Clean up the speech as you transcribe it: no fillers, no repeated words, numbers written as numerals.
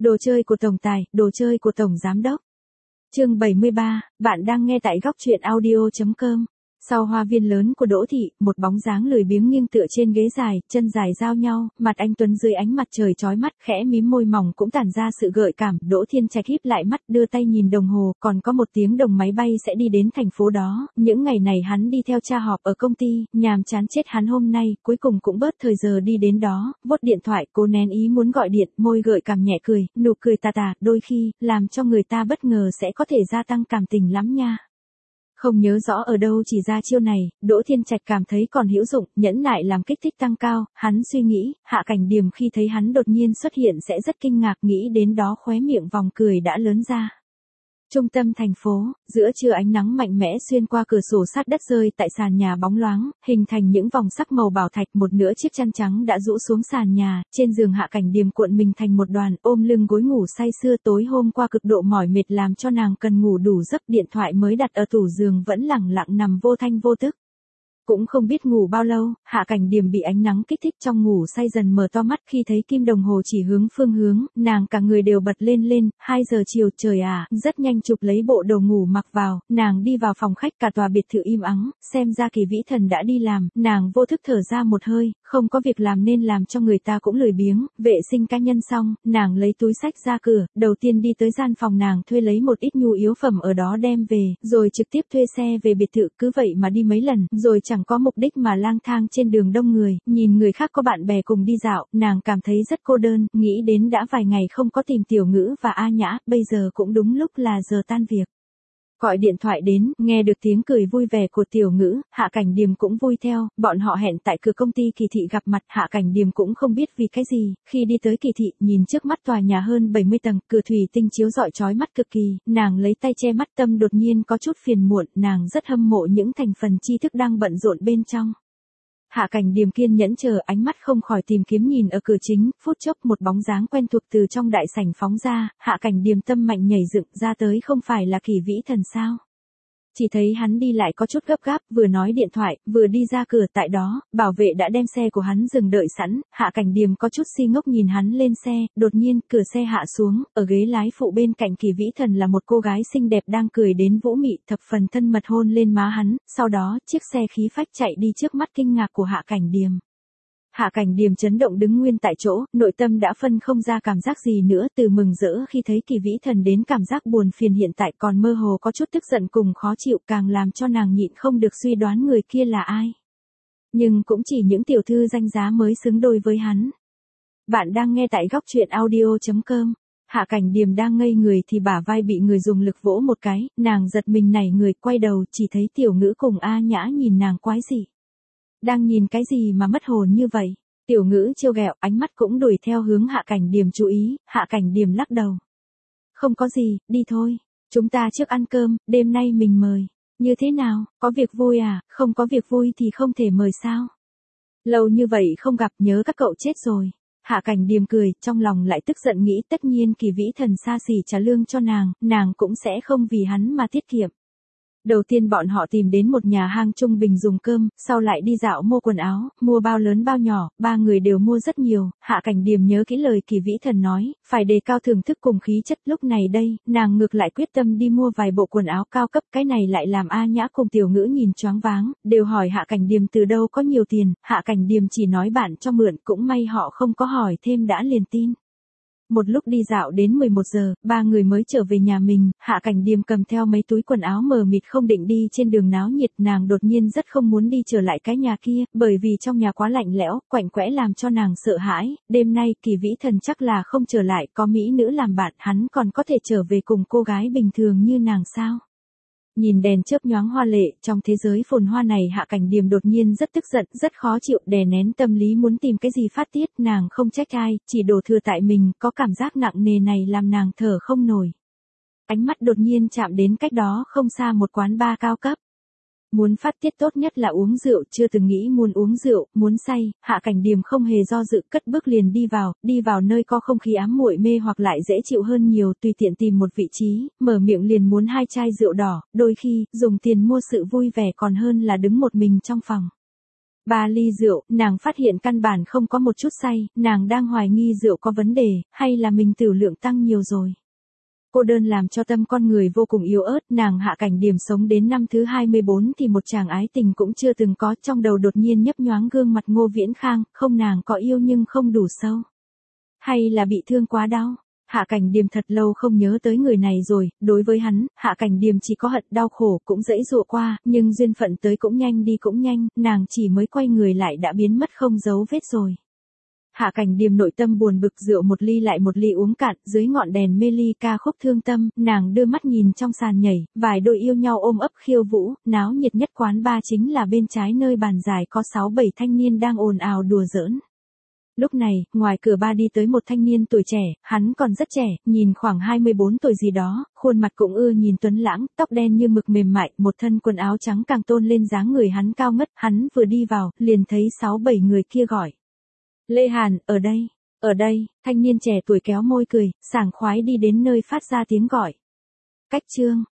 Đồ chơi của tổng tài, đồ chơi của tổng giám đốc. Chương 73, bạn đang nghe tại góc truyện audio.com. Sau hoa viên lớn của Đỗ Thị, một bóng dáng lười biếng nghiêng tựa trên ghế dài, chân dài giao nhau, mặt anh tuấn dưới ánh mặt trời chói mắt, khẽ mím môi mỏng cũng tản ra sự gợi cảm. Đỗ Thiên Trạch híp lại mắt, đưa tay nhìn đồng hồ, còn có 1 tiếng đồng máy bay sẽ đi đến thành phố đó. Những ngày này hắn đi theo cha họp ở công ty, nhàm chán chết hắn hôm nay, cuối cùng cũng bớt thời giờ đi đến đó, vuốt điện thoại, cố nén ý muốn gọi điện, môi gợi cảm nhẹ cười, nụ cười tà tà, đôi khi làm cho người ta bất ngờ sẽ có thể gia tăng cảm tình lắm nha. Không nhớ rõ ở đâu chỉ ra chiêu này, Đỗ Thiên Trạch cảm thấy còn hữu dụng, nhẫn nại làm kích thích tăng cao, hắn suy nghĩ, Hạ Cảnh Điềm khi thấy hắn đột nhiên xuất hiện sẽ rất kinh ngạc, nghĩ đến đó khóe miệng vòng cười đã lớn ra. Trung tâm thành phố, giữa trưa ánh nắng mạnh mẽ xuyên qua cửa sổ sát đất rơi tại sàn nhà bóng loáng, hình thành những vòng sắc màu bảo thạch, một nửa chiếc chăn trắng đã rũ xuống sàn nhà, trên giường Hạ Cảnh Điềm cuộn mình thành một đoàn, ôm lưng gối ngủ say sưa. Tối hôm qua cực độ mỏi mệt làm cho nàng cần ngủ đủ giấc, điện thoại mới đặt ở tủ giường vẫn lẳng lặng nằm vô thanh vô tức. Cũng không biết ngủ bao lâu, Hạ Cảnh Điềm bị ánh nắng kích thích trong ngủ say dần mở to mắt khi thấy kim đồng hồ chỉ hướng phương hướng, nàng cả người đều bật lên, 2 giờ chiều, trời à, rất nhanh chụp lấy bộ đồ ngủ mặc vào, nàng đi vào phòng khách, cả tòa biệt thự im ắng, xem ra Kỳ Vĩ Thần đã đi làm, nàng vô thức thở ra một hơi, không có việc làm nên làm cho người ta cũng lười biếng, vệ sinh cá nhân xong, nàng lấy túi xách ra cửa, đầu tiên đi tới gian phòng nàng thuê lấy một ít nhu yếu phẩm ở đó đem về, rồi trực tiếp thuê xe về biệt thự, cứ vậy mà đi mấy lần, rồi chẳng có mục đích mà lang thang trên đường đông người, nhìn người khác có bạn bè cùng đi dạo, nàng cảm thấy rất cô đơn, nghĩ đến đã vài ngày không có tìm Tiểu Ngữ và A Nhã, bây giờ cũng đúng lúc là giờ tan việc. Gọi điện thoại đến, nghe được tiếng cười vui vẻ của Tiểu Ngữ, Hạ Cảnh Điềm cũng vui theo, bọn họ hẹn tại cửa công ty Kỳ Thị gặp mặt. Hạ Cảnh Điềm cũng không biết vì cái gì, khi đi tới Kỳ Thị, nhìn trước mắt tòa nhà hơn 70 tầng, cửa thủy tinh chiếu rọi chói mắt cực kỳ, nàng lấy tay che mắt, tâm đột nhiên có chút phiền muộn, nàng rất hâm mộ những thành phần tri thức đang bận rộn bên trong. Hạ Cảnh Điềm kiên nhẫn chờ, ánh mắt không khỏi tìm kiếm nhìn ở cửa chính, phút chốc một bóng dáng quen thuộc từ trong đại sảnh phóng ra, Hạ Cảnh Điềm tâm mạnh nhảy dựng, ra tới không phải là Kỳ Vĩ Thần sao? Chỉ thấy hắn đi lại có chút gấp gáp, vừa nói điện thoại, vừa đi ra cửa, tại đó, bảo vệ đã đem xe của hắn dừng đợi sẵn, Hạ Cảnh Điềm có chút si ngốc nhìn hắn lên xe, đột nhiên, cửa xe hạ xuống, ở ghế lái phụ bên cạnh Kỳ Vĩ Thần là một cô gái xinh đẹp đang cười đến vũ mị, thập phần thân mật hôn lên má hắn, sau đó, chiếc xe khí phách chạy đi trước mắt kinh ngạc của Hạ Cảnh Điềm. Hạ Cảnh Điềm chấn động đứng nguyên tại chỗ, nội tâm đã phân không ra cảm giác gì nữa, từ mừng rỡ khi thấy Kỳ Vĩ Thần đến cảm giác buồn phiền hiện tại còn mơ hồ có chút tức giận cùng khó chịu, càng làm cho nàng nhịn không được suy đoán người kia là ai. Nhưng cũng chỉ những tiểu thư danh giá mới xứng đôi với hắn. Bạn đang nghe tại góc truyện audio.com. Hạ Cảnh Điềm đang ngây người thì bả vai bị người dùng lực vỗ một cái, nàng giật mình nảy người, quay đầu chỉ thấy Tiểu Ngữ cùng A Nhã nhìn nàng quái dị. Đang nhìn cái gì mà mất hồn như vậy? Tiểu Ngữ trêu ghẹo, ánh mắt cũng đuổi theo hướng Hạ Cảnh Điềm chú ý, Hạ Cảnh Điềm lắc đầu. Không có gì, đi thôi, chúng ta trước ăn cơm, đêm nay mình mời. Như thế nào, có việc vui à? Không có việc vui thì không thể mời sao? Lâu như vậy không gặp, nhớ các cậu chết rồi. Hạ Cảnh Điềm cười, trong lòng lại tức giận nghĩ tất nhiên Kỳ Vĩ Thần xa xỉ trả lương cho nàng cũng sẽ không vì hắn mà tiết kiệm. Đầu tiên bọn họ tìm đến một nhà hàng trung bình dùng cơm, sau lại đi dạo mua quần áo, mua bao lớn bao nhỏ, 3 người đều mua rất nhiều. Hạ Cảnh Điềm nhớ kỹ lời Kỳ Vĩ Thần nói, phải đề cao thưởng thức cùng khí chất, lúc này đây, nàng ngược lại quyết tâm đi mua vài bộ quần áo cao cấp, cái này lại làm A Nhã cùng Tiểu Ngữ nhìn choáng váng, đều hỏi Hạ Cảnh Điềm từ đâu có nhiều tiền, Hạ Cảnh Điềm chỉ nói bạn cho mượn, cũng may họ không có hỏi thêm đã liền tin. Một lúc đi dạo đến 11 giờ, 3 người mới trở về nhà mình, Hạ Cảnh Điềm cầm theo mấy túi quần áo mờ mịt không định đi trên đường náo nhiệt, nàng đột nhiên rất không muốn đi trở lại cái nhà kia, bởi vì trong nhà quá lạnh lẽo, quạnh quẽ làm cho nàng sợ hãi, đêm nay Kỳ Vĩ Thần chắc là không trở lại, có mỹ nữ làm bạn, hắn còn có thể trở về cùng cô gái bình thường như nàng sao? Nhìn đèn chớp nhoáng hoa lệ, trong thế giới phồn hoa này Hạ Cảnh Điềm đột nhiên rất tức giận, rất khó chịu, đè nén tâm lý muốn tìm cái gì phát tiết, nàng không trách ai, chỉ đổ thừa tại mình, có cảm giác nặng nề này làm nàng thở không nổi. Ánh mắt đột nhiên chạm đến cách đó không xa một quán bar cao cấp. Muốn phát tiết tốt nhất là uống rượu, chưa từng nghĩ muốn uống rượu, muốn say, Hạ Cảnh Điềm không hề do dự, cất bước liền đi vào nơi có không khí ám muội mê hoặc lại dễ chịu hơn nhiều, tùy tiện tìm một vị trí, mở miệng liền muốn 2 chai rượu đỏ, đôi khi, dùng tiền mua sự vui vẻ còn hơn là đứng một mình trong phòng. 3 ly rượu, nàng phát hiện căn bản không có một chút say, nàng đang hoài nghi rượu có vấn đề, hay là mình tửu lượng tăng nhiều rồi. Cô đơn làm cho tâm con người vô cùng yếu ớt, nàng Hạ Cảnh Điềm sống đến năm thứ 24 thì một chàng ái tình cũng chưa từng có, trong đầu đột nhiên nhấp nhoáng gương mặt Ngô Viễn Khang, không nàng có yêu nhưng không đủ sâu. Hay là bị thương quá đau? Hạ Cảnh Điềm thật lâu không nhớ tới người này rồi, đối với hắn, Hạ Cảnh Điềm chỉ có hận đau khổ cũng dãy dụa qua, nhưng duyên phận tới cũng nhanh đi cũng nhanh, nàng chỉ mới quay người lại đã biến mất không dấu vết rồi. Hạ Cảnh Điềm nội tâm buồn bực, rượu một ly lại một ly uống cạn, dưới ngọn đèn mê ly ca khúc thương tâm, nàng đưa mắt nhìn trong sàn nhảy, vài đôi yêu nhau ôm ấp khiêu vũ, náo nhiệt nhất quán bar chính là bên trái nơi bàn dài có 6-7 thanh niên đang ồn ào đùa giỡn. Lúc này, ngoài cửa bar đi tới một thanh niên tuổi trẻ, hắn còn rất trẻ, nhìn khoảng 24 tuổi gì đó, khuôn mặt cũng ưa nhìn tuấn lãng, tóc đen như mực mềm mại, một thân quần áo trắng càng tôn lên dáng người hắn cao ngất, hắn vừa đi vào, liền thấy 6-7 người kia gọi. Lê Hàn, ở đây, thanh niên trẻ tuổi kéo môi cười, sảng khoái đi đến nơi phát ra tiếng gọi. Cách Trương,